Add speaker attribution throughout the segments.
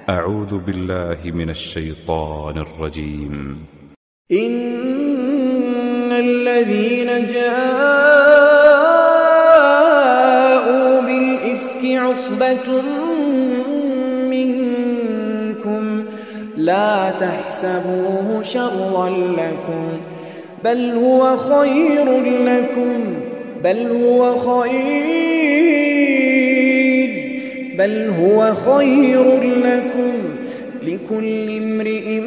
Speaker 1: أعوذ بالله من الشيطان الرجيم.
Speaker 2: إن الذين جاءوا بالإفك عصبة منكم لا تحسبوه شرا لكم بل هو خير لكم لكل امرئ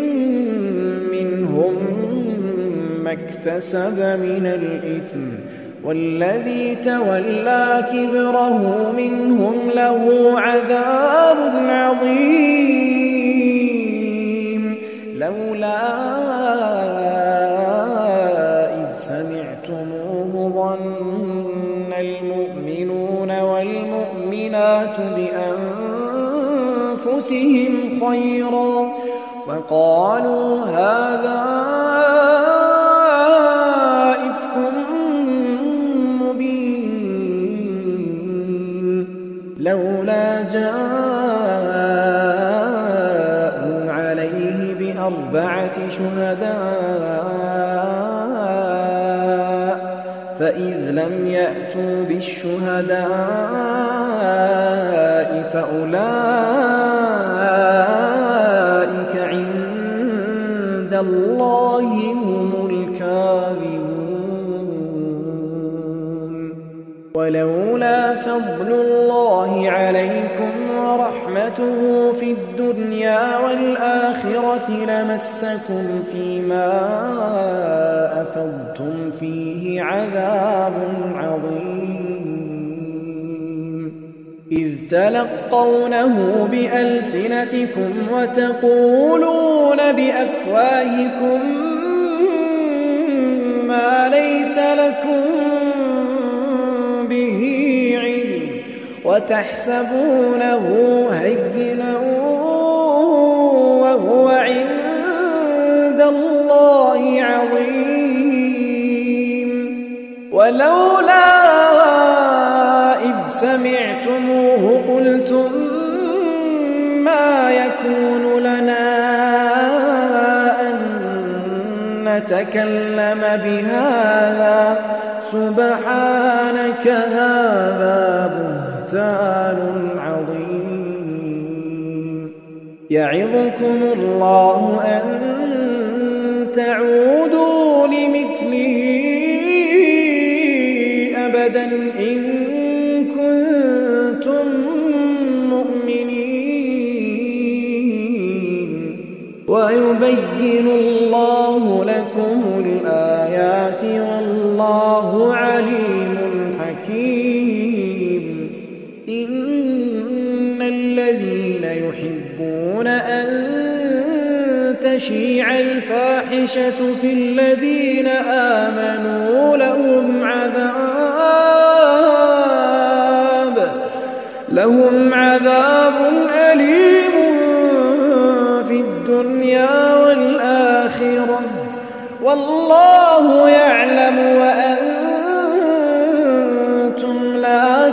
Speaker 2: منهم ما اكتسب من الإثم والذي تولى كبره منهم له عذاب عظيم. لولا إذ سمعتموه ظن المؤمنون والمؤمنات بأنفسهم خيرا وقالوا هذا إفك مبين. لولا جاءوا عليه بأربعة شهداء فإذ لم يأتوا بالشهداء فأولئك عند الله هم الكاذبون. ولولا فضل الله عليكم ورحمته في الدنيا والآخرة لمسكم فيما أفضتم فيه عذاب عظيم. إذ تلقونه بألسنتكم وتقولون بأفواهكم ما ليس لكم به علم وتحسبونه هينا وهو عند الله عظيم. ولولا إذ سمعتموه قلتم ما يكون لنا أن نتكلم بهذا سبحانك هذا بهتان عظيم. يعظكم الله أن تعودوا لمثله أبدا إن كنتم مؤمنين ويبين الله لكم الآيات والله عليم حكيم. إن الذين يحبون أن تشيع الفاحشة في الذين آمنوا لهم عذاب أليم في الدنيا والآخرة والله يعلم وأنتم لا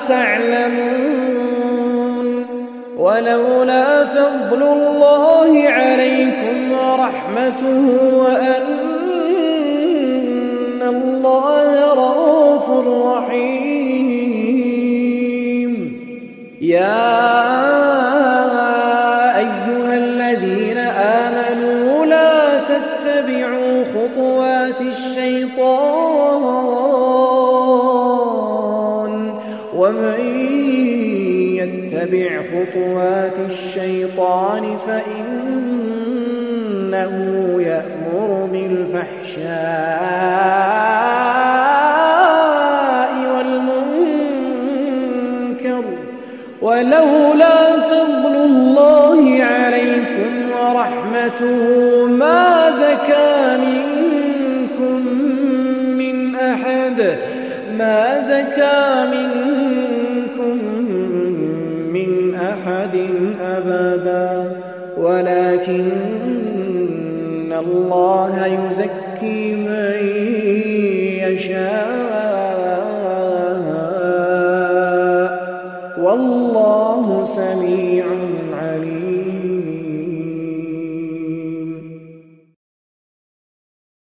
Speaker 2: تعلمون. ولولا فضل الله عليكم ورحمته وأن الله رؤوف رحيم. يا أيها الذين آمنوا لا تتبعوا خطوات الشيطان ومن يتبع خطوات الشيطان فإنه يأمر بالفحشاء والمنكر. ولولا فضل الله عليكم ورحمته ما زكى منكم من أحد أبدا ولكن الله يزكي من